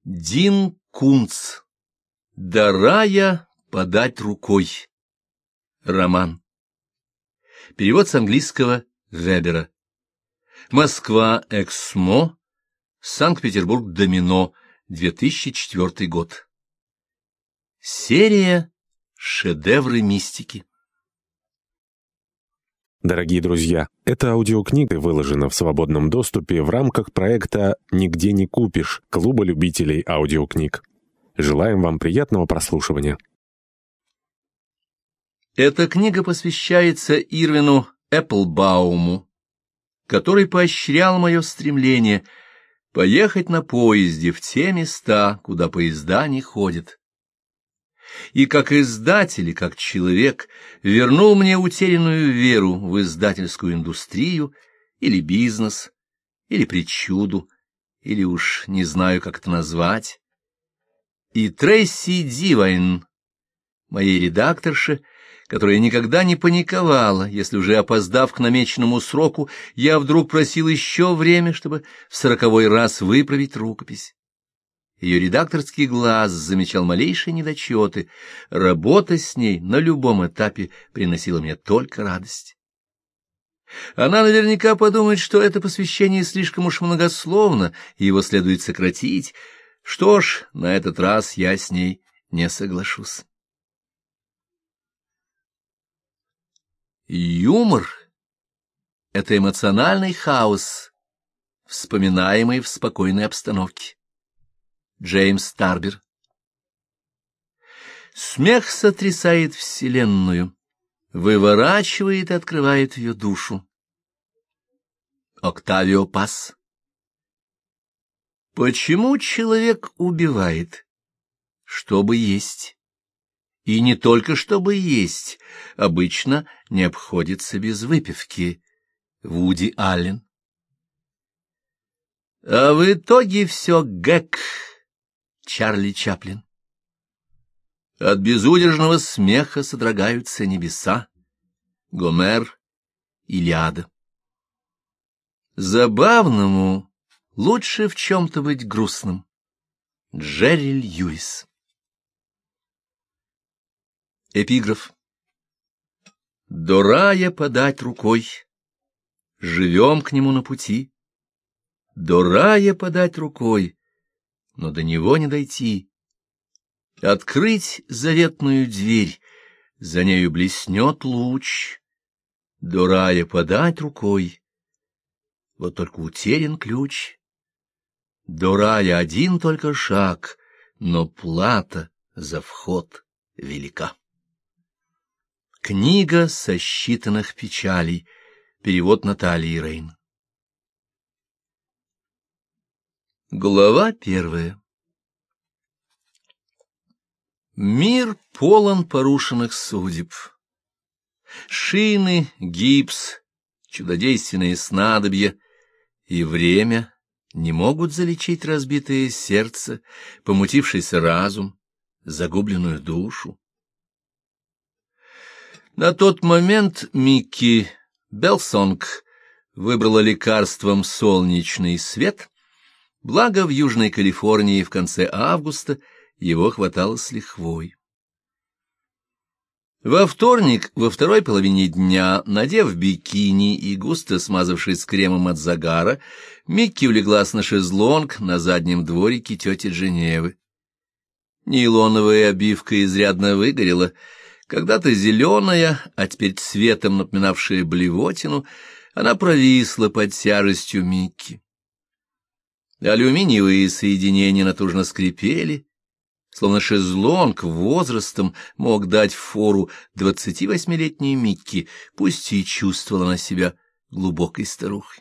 Дин Кунц. До рая подать рукой. Роман. Перевод с английского Вебера. Москва, Эксмо, Санкт-Петербург, Домино, 2004 год. Серия «Шедевры мистики». Дорогие друзья, эта аудиокнига выложена в свободном доступе в рамках проекта «Нигде не купишь» Клуба любителей аудиокниг. Желаем вам приятного прослушивания. Эта книга посвящается Ирвину Эпплбауму, который поощрял мое стремление поехать на поезде в те места, куда поезда не ходят. И как издатель, и как человек вернул мне утерянную веру в издательскую индустрию или бизнес, или причуду, или уж не знаю, как это назвать. И Трейси Дивайн, моей редакторше, которая никогда не паниковала, если уже опоздав к намеченному сроку, я вдруг просил еще время, чтобы в 40-й раз выправить рукопись. Ее редакторский глаз замечал малейшие недочеты. Работа с ней на любом этапе приносила мне только радость. Она наверняка подумает, что это посвящение слишком уж многословно, и его следует сократить. Что ж, на этот раз я с ней не соглашусь. Юмор — это эмоциональный хаос, вспоминаемый в спокойной обстановке. Джеймс Тарбер. Смех сотрясает вселенную, выворачивает и открывает ее душу. Октавио Паз. Почему человек убивает? Чтобы есть. И не только чтобы есть, обычно не обходится без выпивки. Вуди Аллен. А в итоге все гэг. Чарли Чаплин. От безудержного смеха содрогаются небеса. Гомер, Илиада. Забавному лучше в чем-то быть грустным. Джерри Льюис. Эпиграф. До рая подать рукой, живем к нему на пути. До рая подать рукой, но до него не дойти. Открыть заветную дверь, за нею блеснет луч. До рая подать рукой, вот только утерян ключ. До рая один только шаг, но плата за вход велика. Книга сосчитанных печалей. Перевод Натальи Рейн. Глава 1. Мир полон порушенных судеб. Шины, гипс, чудодейственные снадобья и время не могут залечить разбитое сердце, помутившийся разум, загубленную душу. На тот момент Микки Белсонг выбрала лекарством солнечный свет. Благо в Южной Калифорнии в конце августа его хватало с лихвой. Во вторник, во второй половине дня, надев бикини и густо смазавшись кремом от загара, Микки улеглась на шезлонг на заднем дворике тети Женевы. Нейлоновая обивка изрядно выгорела, когда-то зеленая, а теперь цветом напоминавшая блевотину, она провисла под тяжестью Микки. Алюминиевые соединения натужно скрипели, словно шезлонг возрастом мог дать фору 28-летней Микки, пусть и чувствовала она себя глубокой старухой.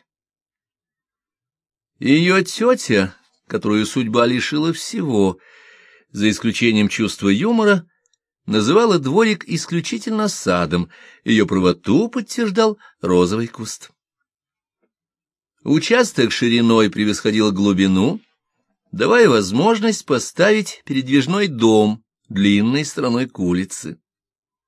Ее тетя, которую судьба лишила всего, за исключением чувства юмора, называла дворик исключительно садом, ее правоту подтверждал розовый куст. Участок шириной превосходил глубину, давая возможность поставить передвижной дом длинной стороной к улице.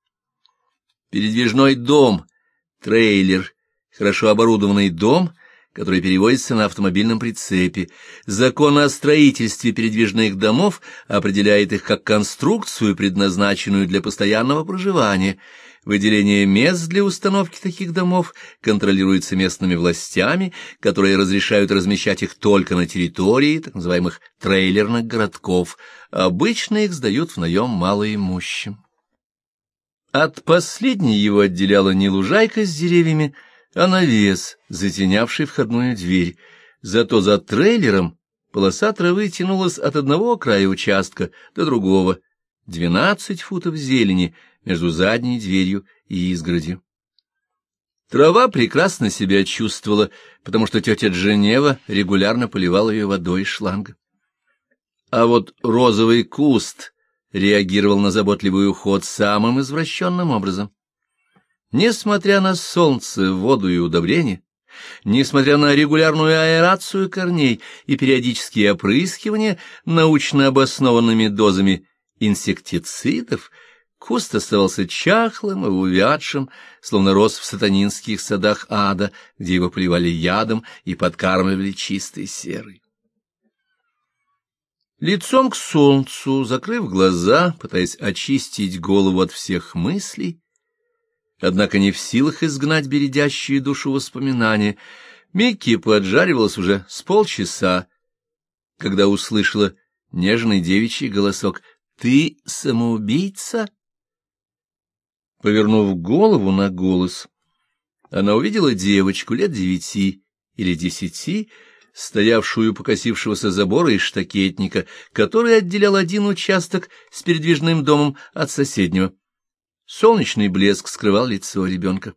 Передвижной дом, трейлер, хорошо оборудованный дом, который перевозится на автомобильном прицепе. Закон о строительстве передвижных домов определяет их как конструкцию, предназначенную для постоянного проживания. Выделение мест для установки таких домов контролируется местными властями, которые разрешают размещать их только на территории так называемых трейлерных городков. Обычно их сдают в наем малоимущим. От последней его отделяла не лужайка с деревьями, а навес, затенявший входную дверь. Зато за трейлером полоса травы тянулась от одного края участка до другого, 12 футов зелени между задней дверью и изгородью. Трава прекрасно себя чувствовала, потому что тетя Дженева регулярно поливала ее водой из шланга. А вот розовый куст реагировал на заботливый уход самым извращенным образом. Несмотря на солнце, воду и удобрения, несмотря на регулярную аэрацию корней и периодические опрыскивания научно обоснованными дозами инсектицидов, куст оставался чахлым и увядшим, словно рос в сатанинских садах ада, где его поливали ядом и подкармливали чистой серой. Лицом к солнцу, закрыв глаза, пытаясь очистить голову от всех мыслей, однако не в силах изгнать бередящие душу воспоминания, Микки поджаривалась уже с полчаса, когда услышала нежный девичий голосок: «Ты самоубийца?» Повернув голову на голос, она увидела девочку лет 9 или 10, стоявшую у покосившегося забора из штакетника, который отделял один участок с передвижным домом от соседнего. Солнечный блеск скрывал лицо ребенка.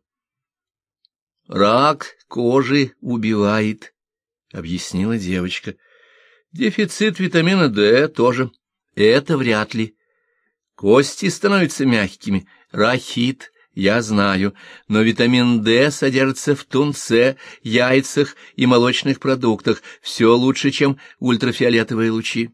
«Рак кожи убивает», — объяснила девочка. «Дефицит витамина D тоже. Это вряд ли. Кости становятся мягкими. Рахит, я знаю, но витамин D содержится в тунце, яйцах и молочных продуктах. Все лучше, чем ультрафиолетовые лучи».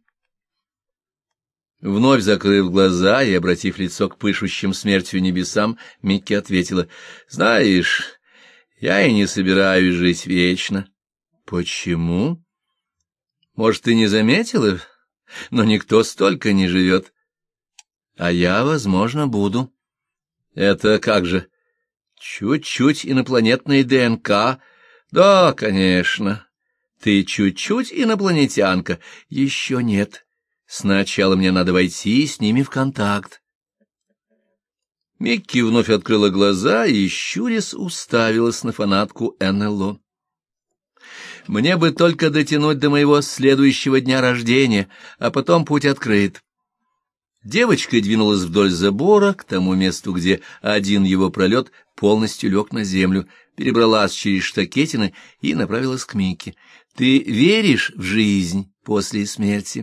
Вновь закрыв глаза и обратив лицо к пышущим смертью небесам, Микки ответила: «Знаешь, я и не собираюсь жить вечно». «Почему?» «Может, ты не заметила? Но никто столько не живет. А я, возможно, буду». «Это как же? Чуть-чуть инопланетной ДНК?» «Да, конечно. Ты чуть-чуть инопланетянка. Еще нет. Сначала мне надо войти с ними в контакт». Микки вновь открыла глаза и, щурясь, уставилась на фанатку НЛО. «Мне бы только дотянуть до моего следующего дня рождения, а потом путь открыт». Девочка двинулась вдоль забора к тому месту, где один его пролет полностью лег на землю, перебралась через штакетины и направилась к Микки. «Ты веришь в жизнь после смерти?»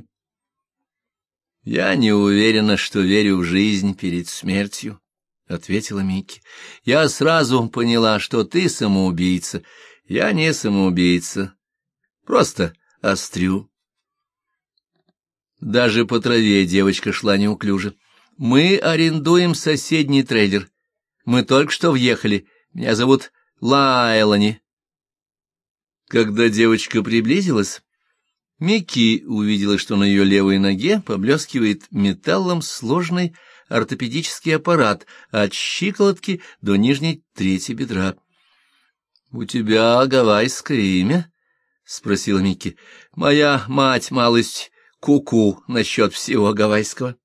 «Я не уверена, что верю в жизнь перед смертью», — ответила Микки. «Я сразу поняла, что ты самоубийца. Я не самоубийца, просто острю». Даже по траве девочка шла неуклюже. «Мы арендуем соседний трейлер. Мы только что въехали. Меня зовут Лайлани». Когда девочка приблизилась, Микки увидела, что на ее левой ноге поблескивает металлом сложный ортопедический аппарат от щиколотки до нижней трети бедра. «У тебя гавайское имя?» — спросила Микки. «Моя мать малость ку-ку насчет всего гавайского».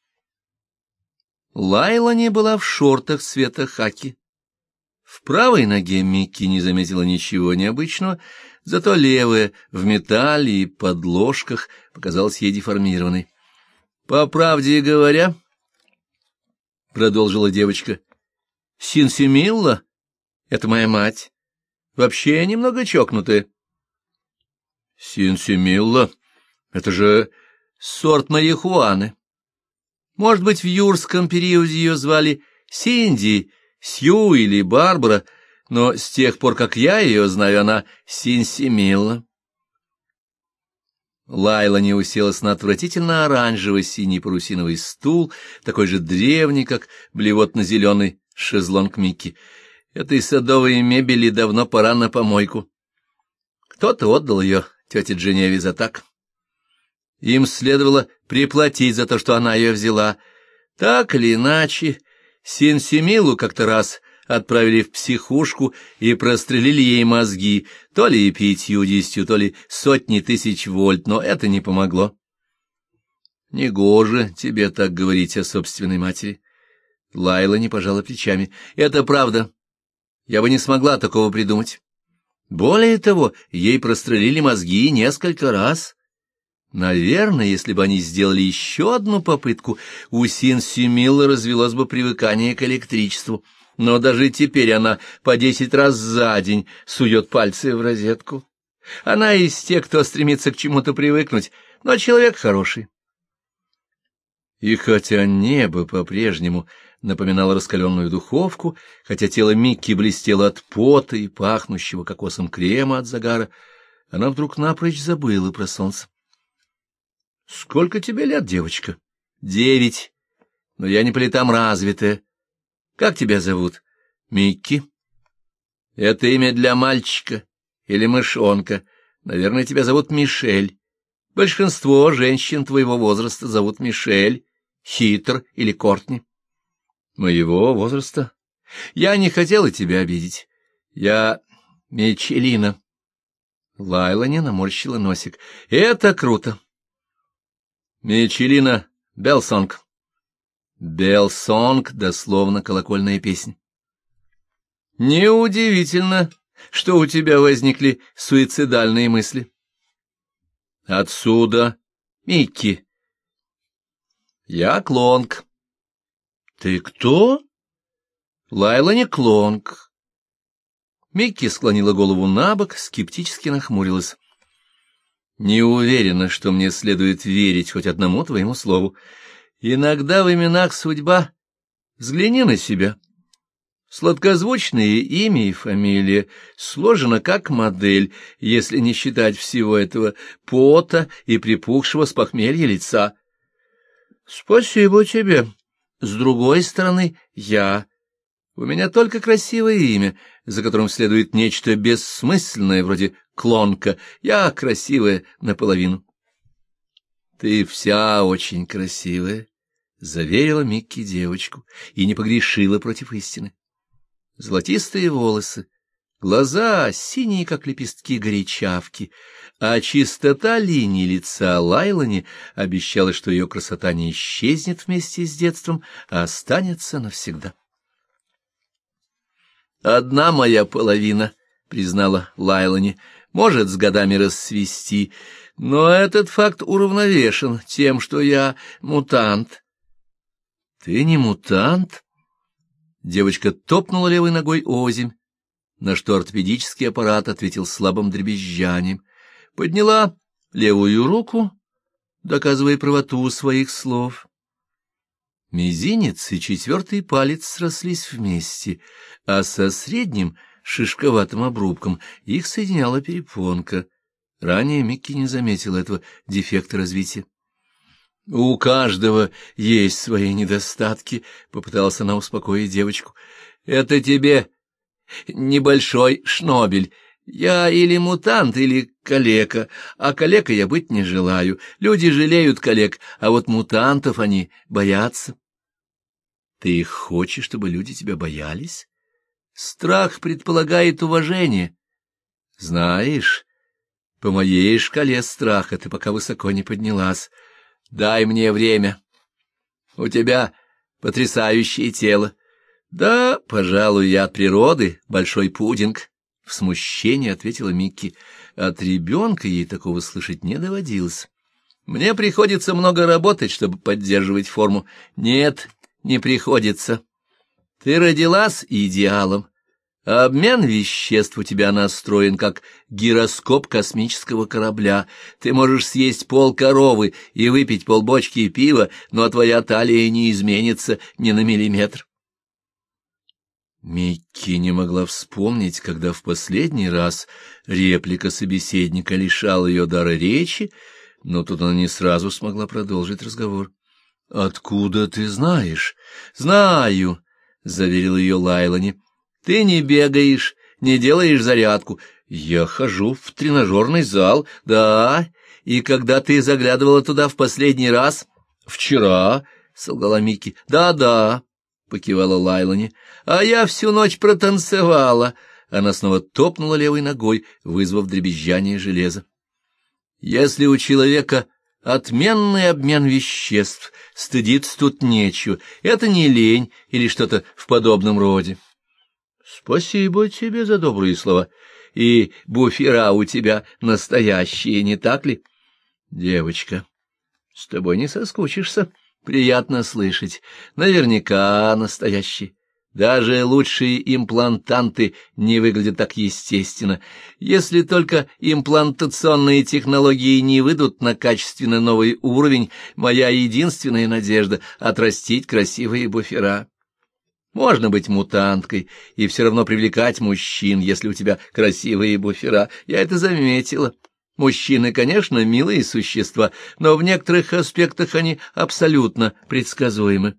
Лайлани была в шортах цвета хаки. В правой ноге Микки не заметила ничего необычного, зато левая в металле и подложках показалась ей деформированной. «По правде говоря, — продолжила девочка, — Синсимилла — это моя мать. Вообще немного чокнутая». «Синсимилла — это же сорт марихуаны. Может быть, в юрском периоде ее звали Синди, Сью или Барбара, но с тех пор, как я ее знаю, она Синсимилла». Лайлани уселась на отвратительно оранжево-синий парусиновый стул, такой же древний, как блевотно-зеленый шезлонг Микки. «Этой садовой мебели давно пора на помойку». Кто-то отдал ее тете Дженеве за так. Им следовало приплатить за то, что она ее взяла. Так или иначе, Синсимилу как-то раз отправили в психушку и прострелили ей мозги, то ли 50, то ли 100 000 вольт, но это не помогло. Негоже тебе так говорить о собственной матери. Лайла не пожала плечами. Это правда. Я бы не смогла такого придумать. Более того, ей прострелили мозги несколько раз. Наверное, если бы они сделали еще одну попытку, у Синсимилы развелось бы привыкание к электричеству. Но даже теперь она по 10 раз за день сует пальцы в розетку. Она из тех, кто стремится к чему-то привыкнуть, но человек хороший. И хотя небо по-прежнему напоминало раскаленную духовку, хотя тело Микки блестело от пота и пахнущего кокосом крема от загара, она вдруг напрочь забыла про солнце. — Сколько тебе лет, девочка? — 9. Но я не по летам развитая. Как тебя зовут? — Микки. — Это имя для мальчика или мышонка. Наверное, тебя зовут Мишель. Большинство женщин твоего возраста зовут Мишель, Хитр или Кортни. Моего возраста? Я не хотела тебя обидеть. Я Мичелина. Лайла не наморщила носик. Это круто. Мичелина Белсонг. Белсонг, дословно колокольная песня. Неудивительно, что у тебя возникли суицидальные мысли. Отсюда Микки. Я Клонг. Ты кто? Лайла не Клонг. Микки склонила голову набок, скептически нахмурилась. Не уверена, что мне следует верить хоть одному твоему слову. Иногда в именах судьба. Взгляни на себя. Сладкозвучное имя и фамилия сложено как модель, если не считать всего этого пота и припухшего с похмелья лица. Спасибо тебе. С другой стороны, я. У меня только красивое имя, за которым следует нечто бессмысленное, вроде Клонка. Я красивая наполовину. Ты вся очень красивая, — заверила Микки девочку и не погрешила против истины. Золотистые волосы, глаза синие, как лепестки горячавки, а чистота линий лица Лайлани обещала, что ее красота не исчезнет вместе с детством, а останется навсегда. «Одна моя половина», — признала Лайлани, — «может с годами расцвести, но этот факт уравновешен тем, что я мутант». «Ты не мутант?» Девочка топнула левой ногой озимь, на что ортопедический аппарат ответил слабым дребезжанием. Подняла левую руку, доказывая правоту своих слов. Мизинец и 4 палец срослись вместе, а со средним шишковатым обрубком их соединяла перепонка. Ранее Микки не заметила этого дефекта развития. — У каждого есть свои недостатки, — попыталась она успокоить девочку. — Это тебе небольшой шнобель. Я или мутант, или калека, а калека я быть не желаю. Люди жалеют калек, а вот мутантов они боятся. Ты хочешь, чтобы люди тебя боялись? Страх предполагает уважение. Знаешь, по моей шкале страха ты пока высоко не поднялась. Дай мне время. У тебя потрясающее тело. Да, пожалуй, я от природы большой пудинг. В смущении ответила Микки. От ребенка ей такого слышать не доводилось. Мне приходится много работать, чтобы поддерживать форму. Нет, не приходится. Ты родилась идеалом. Обмен веществ у тебя настроен, как гироскоп космического корабля. Ты можешь съесть полкоровы и выпить полбочки пива, но твоя талия не изменится ни на миллиметр. Микки не могла вспомнить, когда в последний раз реплика собеседника лишала ее дара речи, но тут она не сразу смогла продолжить разговор. — Откуда ты знаешь? — Знаю, — заверил ее Лайлани. — Ты не бегаешь, не делаешь зарядку. Я хожу в тренажерный зал, да, и когда ты заглядывала туда в последний раз? Вчера, — солгала Микки. Да-да, — покивала Лайлани, — а я всю ночь протанцевала. Она снова топнула левой ногой, вызвав дребезжание железа. Если у человека отменный обмен веществ, стыдиться тут нечего, это не лень или что-то в подобном роде. Спасибо тебе за добрые слова. И буфера у тебя настоящие, не так ли? Девочка, с тобой не соскучишься. Приятно слышать. Наверняка настоящие. Даже лучшие имплантанты не выглядят так естественно, если только имплантационные технологии не выйдут на качественно новый уровень. Моя единственная надежда — отрастить красивые буфера. Можно быть мутанткой и все равно привлекать мужчин, если у тебя красивые буфера. Я это заметила. Мужчины, конечно, милые существа, но в некоторых аспектах они абсолютно предсказуемы.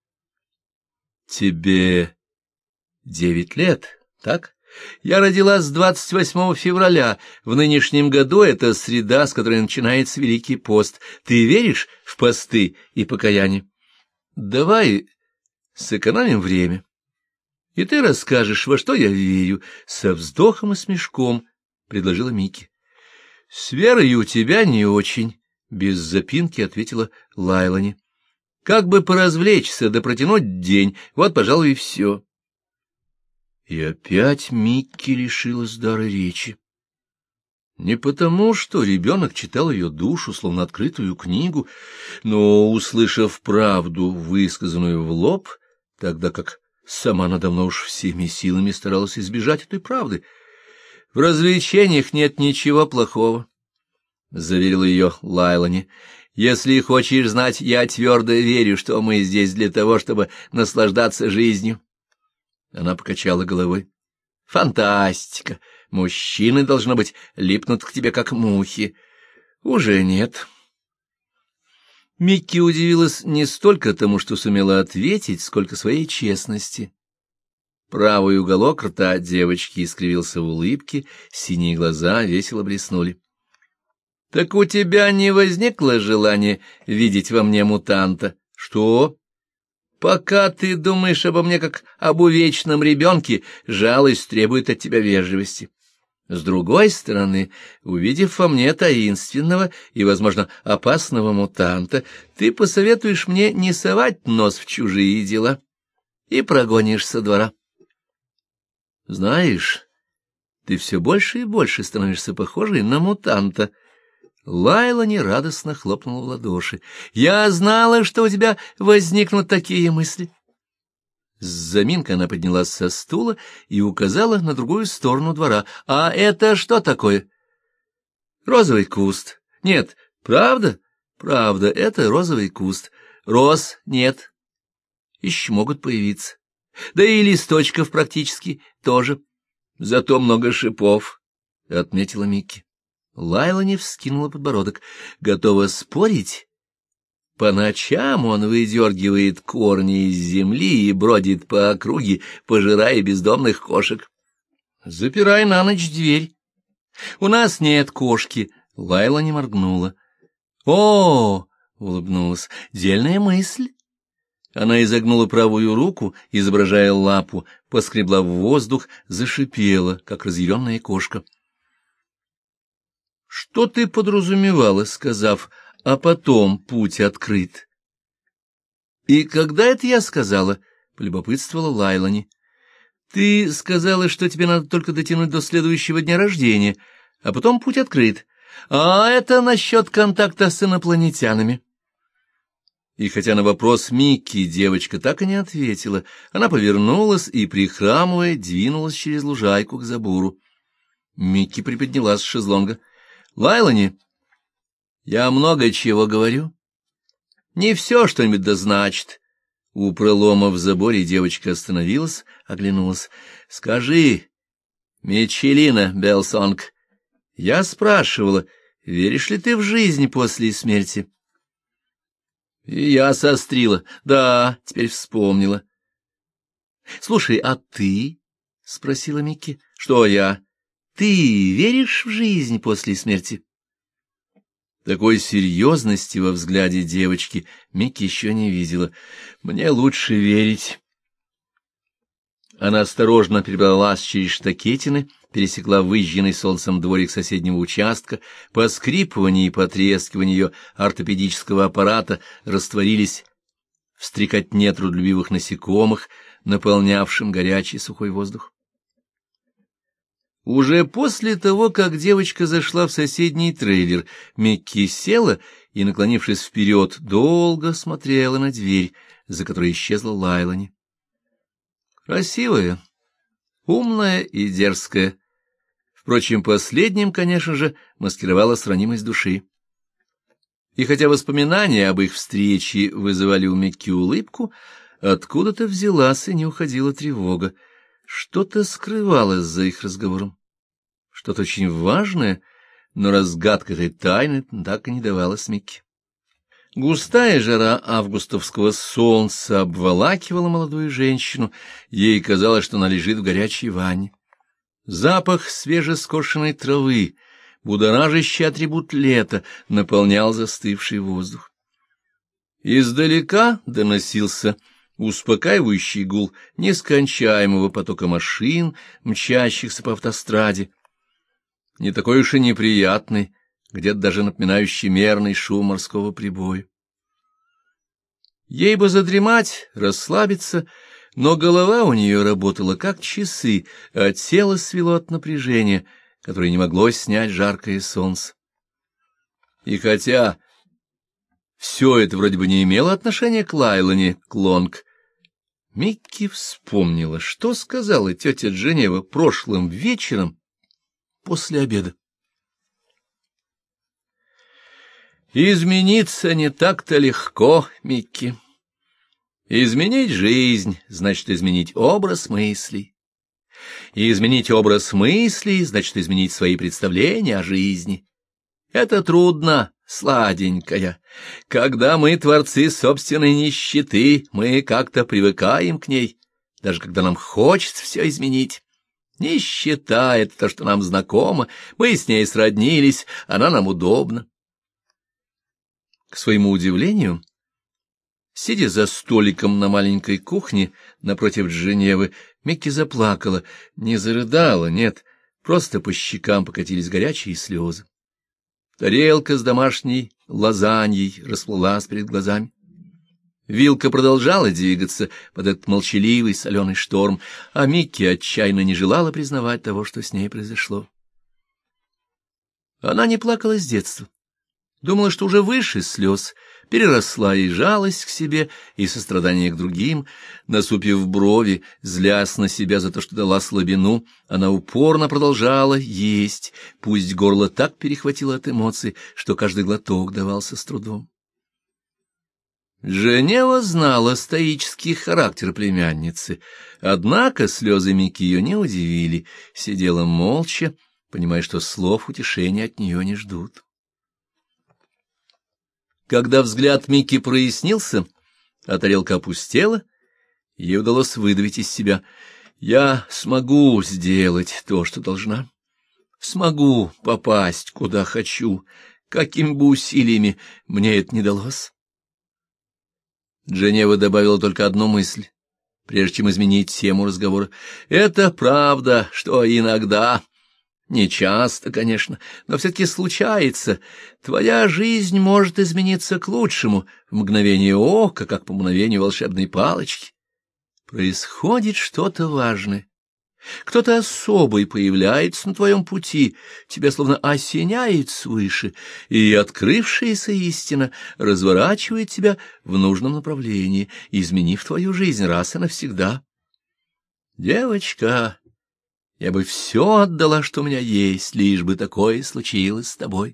Тебе 9 лет, так? Я родилась 28 февраля. В нынешнем году это среда, с которой начинается Великий пост. Ты веришь в посты и покаяние? Давай сэкономим время. И ты расскажешь, во что я верю, со вздохом и смешком, — предложила Микки. — С верой у тебя не очень, — без запинки ответила Лайлани. Как бы поразвлечься да протянуть день, вот, пожалуй, и все. И опять Микки лишилась дара речи. Не потому, что ребенок читал ее душу, словно открытую книгу, но, услышав правду, высказанную в лоб, тогда как сама она давно уж всеми силами старалась избежать этой правды. — В развлечениях нет ничего плохого, — заверила ее Лайлани. — Если хочешь знать, я твердо верю, что мы здесь для того, чтобы наслаждаться жизнью. Она покачала головой. — Фантастика! Мужчины, должно быть, липнут к тебе, как мухи. — Уже нет. Микки удивилась не столько тому, что сумела ответить, сколько своей честности. Правый уголок рта девочки искривился в улыбке, синие глаза весело блеснули. — Так у тебя не возникло желания видеть во мне мутанта? — Что? — Пока ты думаешь обо мне как об увечном ребенке, жалость требует от тебя вежливости. С другой стороны, увидев во мне таинственного и, возможно, опасного мутанта, ты посоветуешь мне не совать нос в чужие дела и прогонишь со двора. Знаешь, ты все больше и больше становишься похожей на мутанта. Лайлани радостно хлопнула в ладоши. Я знала, что у тебя возникнут такие мысли. С заминкой она поднялась со стула и указала на другую сторону двора. — А это что такое? — Розовый куст. — Нет, правда? — Правда, это розовый куст. Роз нет. Еще могут появиться. Да и листочков практически тоже. Зато много шипов, — отметила Микки. Лайлани вскинула подбородок. — Готова спорить? По ночам он выдергивает корни из земли и бродит по округе, пожирая бездомных кошек. Запирай на ночь дверь. У нас нет кошки. Лайлани моргнула. — О, — улыбнулась, — дельная мысль. Она изогнула правую руку, изображая лапу, поскребла в воздух, зашипела, как разъяренная кошка. — Что ты подразумевала, сказав, а потом путь открыт? — И когда это я сказала? — полюбопытствовала Лайлани. — Ты сказала, что тебе надо только дотянуть до следующего дня рождения, а потом путь открыт. А это насчет контакта с инопланетянами. И хотя на вопрос Микки девочка так и не ответила, она повернулась и, прихрамывая, двинулась через лужайку к забору. Микки приподнялась с шезлонга. — Лайлани, я много чего говорю. Не все что-нибудь да значит. У пролома в заборе девочка остановилась, оглянулась. — Скажи, Мичелина Белсонг, я спрашивала, веришь ли ты в жизнь после смерти? И я сострила. Да, теперь вспомнила. — Слушай, а ты? — спросила Микки. — Что я? — ты веришь в жизнь после смерти? Такой серьезности во взгляде девочки Микки еще не видела. Мне лучше верить. Она осторожно перебралась через штакетины, пересекла выжженный солнцем дворик соседнего участка, поскрипывание и потрескивание ее ортопедического аппарата растворились в стрекотне трудолюбивых насекомых, наполнявшим горячий сухой воздух. Уже после того, как девочка зашла в соседний трейлер, Микки села и, наклонившись вперед, долго смотрела на дверь, за которой исчезла Лайлани. Красивая, умная и дерзкая. Впрочем, последним, конечно же, маскировалась ранимость души. И хотя воспоминания об их встрече вызывали у Микки улыбку, откуда-то взялась и не уходила тревога. Что-то скрывалось за их разговором. Что-то очень важное, но разгадка этой тайны так и не давалась Микки. Густая жара августовского солнца обволакивала молодую женщину, ей казалось, что она лежит в горячей ванне. Запах свежескошенной травы, будоражащий атрибут лета, наполнял застывший воздух. Издалека доносился успокаивающий гул нескончаемого потока машин, мчащихся по автостраде. Не такой уж и неприятный, где-то даже напоминающий мерный шум морского прибоя. Ей бы задремать, расслабиться, но голова у нее работала как часы, а тело свело от напряжения, которое не могло снять жаркое солнце. И хотя все это вроде бы не имело отношения к Лайлане Клонг, Микки вспомнила, что сказала тетя Дженева прошлым вечером после обеда. Измениться не так-то легко, Микки. Изменить жизнь значит изменить образ мыслей. И изменить образ мыслей значит изменить свои представления о жизни. Это трудно, сладенькая. Когда мы творцы собственной нищеты, мы как-то привыкаем к ней, даже когда нам хочется все изменить. Нищета — это то, что нам знакомо, мы с ней сроднились, она нам удобна. К своему удивлению, сидя за столиком на маленькой кухне напротив Женевы, Микки заплакала, не зарыдала, нет, просто по щекам покатились горячие слезы. Тарелка с домашней лазаньей расплылась перед глазами. Вилка продолжала двигаться под этот молчаливый соленый шторм, а Микки отчаянно не желала признавать того, что с ней произошло. Она не плакала с детства. Думала, что уже выше слез, переросла и жалость к себе, и сострадание к другим. Насупив брови, злясь на себя за то, что дала слабину, она упорно продолжала есть, пусть горло так перехватило от эмоций, что каждый глоток давался с трудом. Женева знала стоический характер племянницы, однако слезы Микки ее не удивили, сидела молча, понимая, что слов утешения от нее не ждут. Когда взгляд Микки прояснился, а тарелка опустела, ей удалось выдавить из себя: «Я смогу сделать то, что должна. Смогу попасть, куда хочу, какими бы усилиями мне это не далось». Женева добавила только одну мысль, прежде чем изменить тему разговора. «Это правда, что иногда...» Не часто, конечно, но все-таки случается. Твоя жизнь может измениться к лучшему в мгновение ока, как по мгновению волшебной палочки. Происходит что-то важное. Кто-то особый появляется на твоем пути, тебя словно осеняет свыше, и открывшаяся истина разворачивает тебя в нужном направлении, изменив твою жизнь раз и навсегда. Девочка, я бы все отдала, что у меня есть, лишь бы такое случилось с тобой.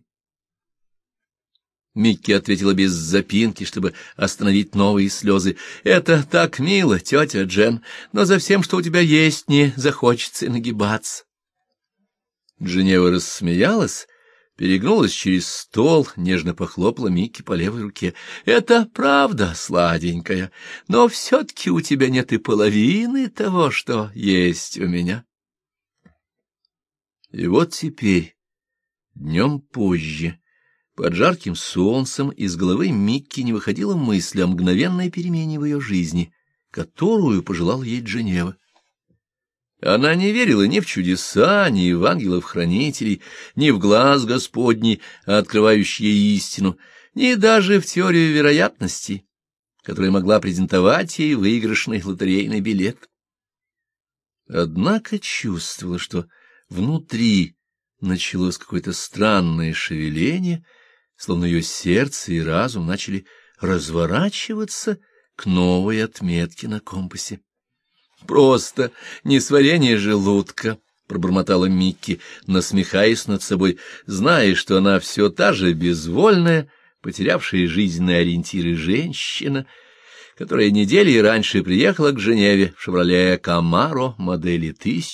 Микки ответила без запинки, чтобы остановить новые слезы. «Это так мило, тетя Джен, но за всем, что у тебя есть, не захочется и нагибаться». Женева рассмеялась, перегнулась через стол, нежно похлопала Микки по левой руке. «Это правда, сладенькая, но все-таки у тебя нет и половины того, что есть у меня». И вот теперь, днем позже, под жарким солнцем из головы Микки не выходила мысль о мгновенной перемене в ее жизни, которую пожелал ей Дженева. Она не верила ни в чудеса, ни в ангелов-хранителей, ни в глаз Господний, открывающий ей истину, ни даже в теорию вероятностей, которая могла презентовать ей выигрышный лотерейный билет. Однако чувствовала, что внутри началось какое-то странное шевеление, словно ее сердце и разум начали разворачиваться к новой отметке на компасе. «Просто несварение желудка», — пробормотала Микки, насмехаясь над собой, зная, что она все та же безвольная, потерявшая жизненные ориентиры женщина, которая недели раньше приехала к Женеве в «Шевроле Камаро» модели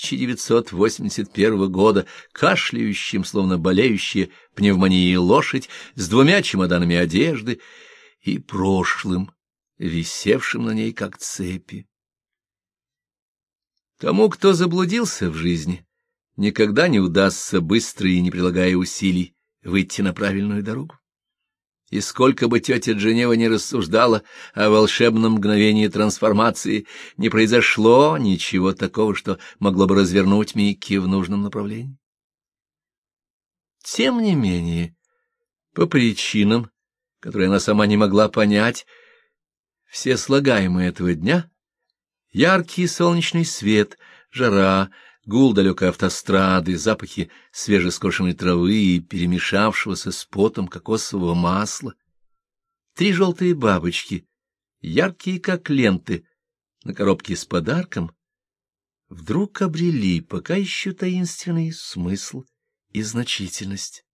1981 года, кашляющим, словно болеющая пневмонией лошадь, с 2 чемоданами одежды и прошлым, висевшим на ней как цепи. Тому, кто заблудился в жизни, никогда не удастся быстро и не прилагая усилий выйти на правильную дорогу. И сколько бы тетя Дженева не рассуждала о волшебном мгновении трансформации, не произошло ничего такого, что могло бы развернуть Микки в нужном направлении. Тем не менее, по причинам, которые она сама не могла понять, все слагаемые этого дня — яркий солнечный свет, жара, гул далекой автострады, запахи свежескошенной травы и перемешавшегося с потом кокосового масла. 3 желтые бабочки, яркие как ленты, на коробке с подарком, вдруг обрели пока еще таинственный смысл и значительность.